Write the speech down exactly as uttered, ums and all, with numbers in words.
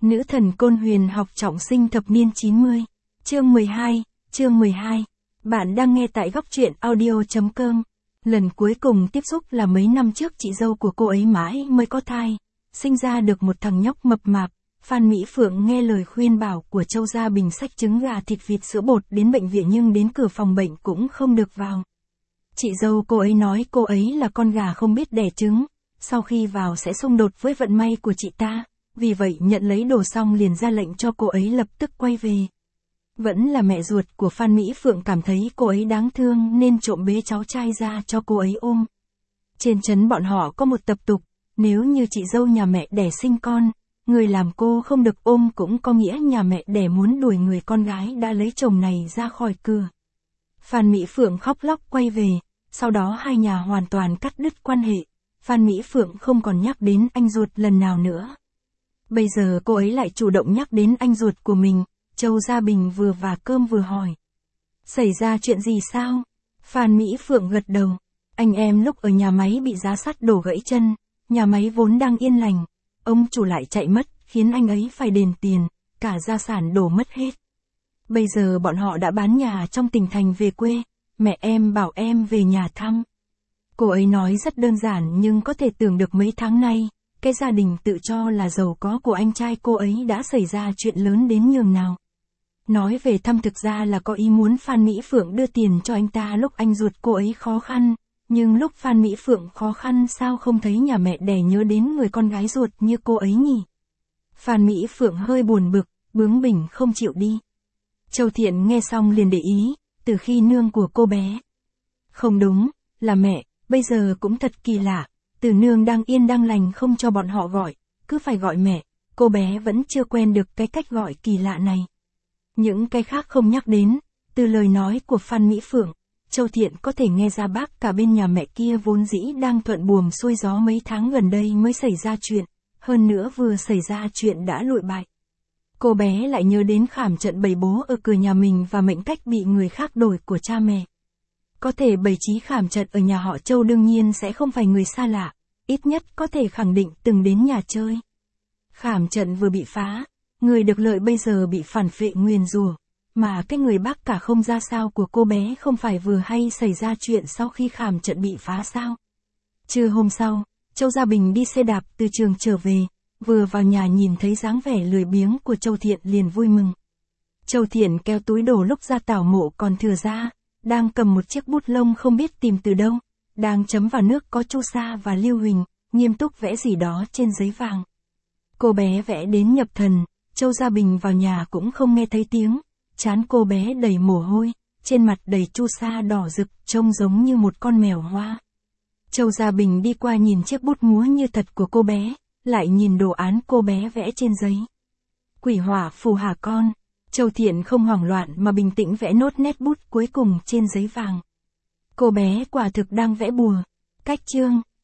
Nữ thần Côn Huyền học trọng sinh thập niên chín mươi. Chương mười hai, chương mười hai. Bạn đang nghe tại góc truyện audio chấm com. Lần cuối cùng tiếp xúc là mấy năm trước, chị dâu của cô ấy mãi mới có thai, sinh ra được một thằng nhóc mập mạp. Phan Mỹ Phượng nghe lời khuyên bảo của Châu Gia Bình xách trứng gà thịt vịt sữa bột đến bệnh viện, nhưng đến cửa phòng bệnh cũng không được vào. Chị dâu cô ấy nói cô ấy là con gà không biết đẻ trứng, sau khi vào sẽ xung đột với vận may của chị ta, vì vậy nhận lấy đồ xong liền ra lệnh cho cô ấy lập tức quay về. Vẫn là mẹ ruột của Phan Mỹ Phượng cảm thấy cô ấy đáng thương nên trộm bế cháu trai ra cho cô ấy ôm. Trên trấn bọn họ có một tập tục, nếu như chị dâu nhà mẹ đẻ sinh con, người làm cô không được ôm, cũng có nghĩa nhà mẹ đẻ muốn đuổi người con gái đã lấy chồng này ra khỏi cửa. Phan Mỹ Phượng khóc lóc quay về, sau đó hai nhà hoàn toàn cắt đứt quan hệ. Phan Mỹ Phượng không còn nhắc đến anh ruột lần nào nữa. Bây giờ cô ấy lại chủ động nhắc đến anh ruột của mình. Châu Gia Bình vừa vả cơm vừa hỏi. Xảy ra chuyện gì sao? Phan Mỹ Phượng gật đầu. Anh em lúc ở nhà máy bị giá sắt đổ gãy chân, nhà máy vốn đang yên lành, ông chủ lại chạy mất, khiến anh ấy phải đền tiền, cả gia sản đổ mất hết. Bây giờ bọn họ đã bán nhà trong tỉnh thành về quê, mẹ em bảo em về nhà thăm. Cô ấy nói rất đơn giản, nhưng có thể tưởng được mấy tháng nay, cái gia đình tự cho là giàu có của anh trai cô ấy đã xảy ra chuyện lớn đến nhường nào. Nói về thăm thực ra là có ý muốn Phan Mỹ Phượng đưa tiền cho anh ta lúc anh ruột cô ấy khó khăn, nhưng lúc Phan Mỹ Phượng khó khăn sao không thấy nhà mẹ đẻ nhớ đến người con gái ruột như cô ấy nhỉ? Phan Mỹ Phượng hơi buồn bực, bướng bỉnh không chịu đi. Châu Thiện nghe xong liền để ý, từ khi nương của cô bé. Không đúng, là mẹ, bây giờ cũng thật kỳ lạ, từ nương đang yên đang lành không cho bọn họ gọi, cứ phải gọi mẹ, cô bé vẫn chưa quen được cái cách gọi kỳ lạ này. Những cái khác không nhắc đến, từ lời nói của Phan Mỹ Phượng, Châu Thiện có thể nghe ra bác cả bên nhà mẹ kia vốn dĩ đang thuận buồm xuôi gió, mấy tháng gần đây mới xảy ra chuyện, hơn nữa vừa xảy ra chuyện đã lụi bại. Cô bé lại nhớ đến khảm trận bày bố ở cửa nhà mình và mệnh cách bị người khác đổi của cha mẹ. Có thể bày trí khảm trận ở nhà họ Châu đương nhiên sẽ không phải người xa lạ, ít nhất có thể khẳng định từng đến nhà chơi. Khảm trận vừa bị phá, người được lợi bây giờ bị phản phệ nguyền rủa, mà cái người bác cả không ra sao của cô bé không phải vừa hay xảy ra chuyện sau khi khảm trận bị phá sao. Trưa hôm sau, Châu Gia Bình đi xe đạp từ trường trở về, vừa vào nhà nhìn thấy dáng vẻ lười biếng của Châu Thiện liền vui mừng. Châu Thiện kéo túi đồ lúc ra tảo mộ còn thừa ra, đang cầm một chiếc bút lông không biết tìm từ đâu, đang chấm vào nước có Chu Sa và Lưu Huỳnh, nghiêm túc vẽ gì đó trên giấy vàng. Cô bé vẽ đến nhập thần, Châu Gia Bình vào nhà cũng không nghe thấy tiếng, trán cô bé đầy mồ hôi, trên mặt đầy Chu Sa đỏ rực, trông giống như một con mèo hoa. Châu Gia Bình đi qua nhìn chiếc bút múa như thật của cô bé, lại nhìn đồ án cô bé vẽ trên giấy. Quỷ hỏa phù hả con? Châu Thiện không hoảng loạn mà bình tĩnh vẽ nốt nét bút cuối cùng trên giấy vàng. Cô bé quả thực đang vẽ bùa. Cách chương,